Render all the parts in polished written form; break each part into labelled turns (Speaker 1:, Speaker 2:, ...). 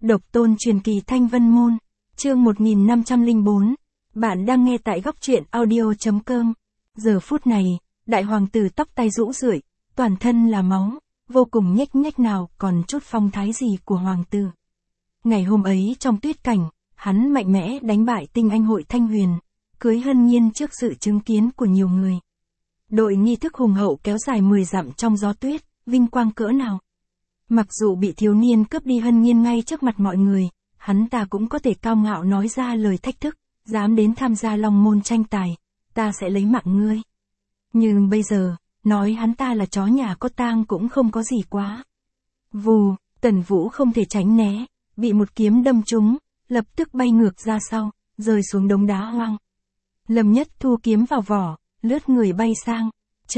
Speaker 1: Độc tôn truyền kỳ Thanh Vân Môn, chương 1504, bạn đang nghe tại góc truyện audio.com. Giờ phút này, đại hoàng tử tóc tai rũ rượi, toàn thân là máu, vô cùng nhếch nhếch nào còn chút phong thái gì của hoàng tử. Ngày hôm ấy trong tuyết cảnh, hắn mạnh mẽ đánh bại tinh anh hội Thanh Huyền, cưới Hân Nhiên trước sự chứng kiến của nhiều người. Đội nghi thức hùng hậu kéo dài 10 dặm trong gió tuyết, vinh quang cỡ nào. Mặc dù bị thiếu niên cướp đi Hân Nhiên ngay trước mặt mọi người, hắn ta cũng có thể cao ngạo nói ra lời thách thức, dám đến tham gia Long Môn tranh tài, ta sẽ lấy mạng ngươi. Nhưng bây giờ, nói hắn ta là chó nhà có tang cũng không có gì quá. Vù, Tần Vũ không thể tránh né, bị một kiếm đâm trúng, lập tức bay ngược ra sau, rơi xuống đống đá hoang. Lâm Nhất thu kiếm vào vỏ, lướt người bay sang,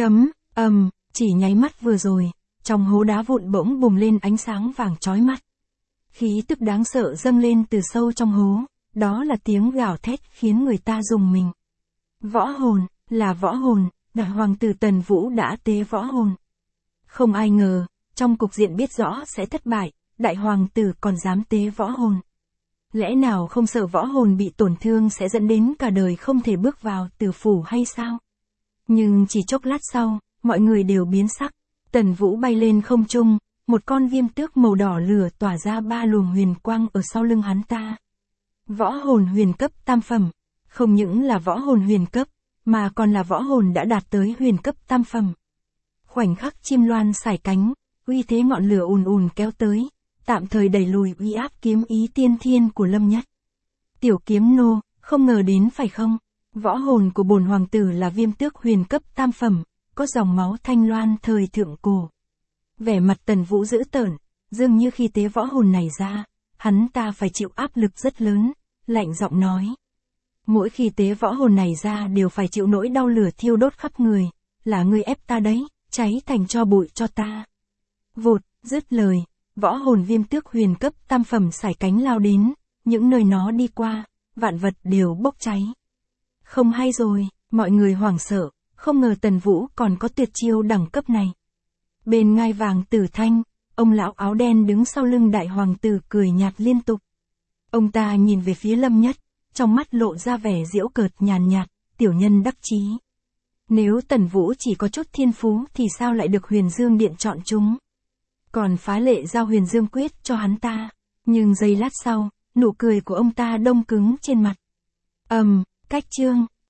Speaker 1: chỉ nháy mắt vừa rồi, trong hố đá vụn bỗng bùng lên ánh sáng vàng chói mắt. Khí tức đáng sợ dâng lên từ sâu trong hố, đó là tiếng gào thét khiến người ta rùng mình. Võ hồn, là võ hồn, đại hoàng tử Tần Vũ đã tế võ hồn. Không ai ngờ, trong cục diện biết rõ sẽ thất bại, đại hoàng tử còn dám tế võ hồn. Lẽ nào không sợ võ hồn bị tổn thương sẽ dẫn đến cả đời không thể bước vào tử phủ hay sao? Nhưng chỉ chốc lát sau, mọi người đều biến sắc. Tần Vũ bay lên không trung, một con viêm tước màu đỏ lửa tỏa ra 3 luồng huyền quang ở sau lưng hắn ta. Võ hồn huyền cấp tam phẩm, không những là võ hồn huyền cấp, mà còn là võ hồn đã đạt tới huyền cấp tam phẩm. Khoảnh khắc chim loan sải cánh, uy thế ngọn lửa ùn ùn kéo tới, tạm thời đẩy lùi uy áp kiếm ý tiên thiên của Lâm Nhất. Tiểu kiếm nô, không ngờ đến phải không? Võ hồn của bổn hoàng tử là viêm tước huyền cấp tam phẩm, có dòng máu thanh loan thời thượng cổ. Vẻ mặt Tần Vũ dữ tợn, dường như khi tế võ hồn này ra, hắn ta phải chịu áp lực rất lớn, lạnh giọng nói. Mỗi khi tế võ hồn này ra đều phải chịu nỗi đau lửa thiêu đốt khắp người, là ngươi ép ta đấy, cháy thành tro bụi cho ta. Vụt, dứt lời, võ hồn viêm tước huyền cấp tam phẩm sải cánh lao đến, những nơi nó đi qua, vạn vật đều bốc cháy. Không hay rồi, mọi người hoảng sợ, không ngờ Tần Vũ còn có tuyệt chiêu đẳng cấp này. Bên ngai vàng Tử Thanh, ông lão áo đen đứng sau lưng đại hoàng tử cười nhạt liên tục. Ông ta nhìn về phía Lâm Nhất, trong mắt lộ ra vẻ giễu cợt nhàn nhạt, tiểu nhân đắc chí. Nếu Tần Vũ chỉ có chút thiên phú thì sao lại được Huyền Dương Điện chọn chúng? Còn phá lệ giao Huyền Dương Quyết cho hắn ta. Nhưng giây lát sau, nụ cười của ông ta đông cứng trên mặt. Cách chương.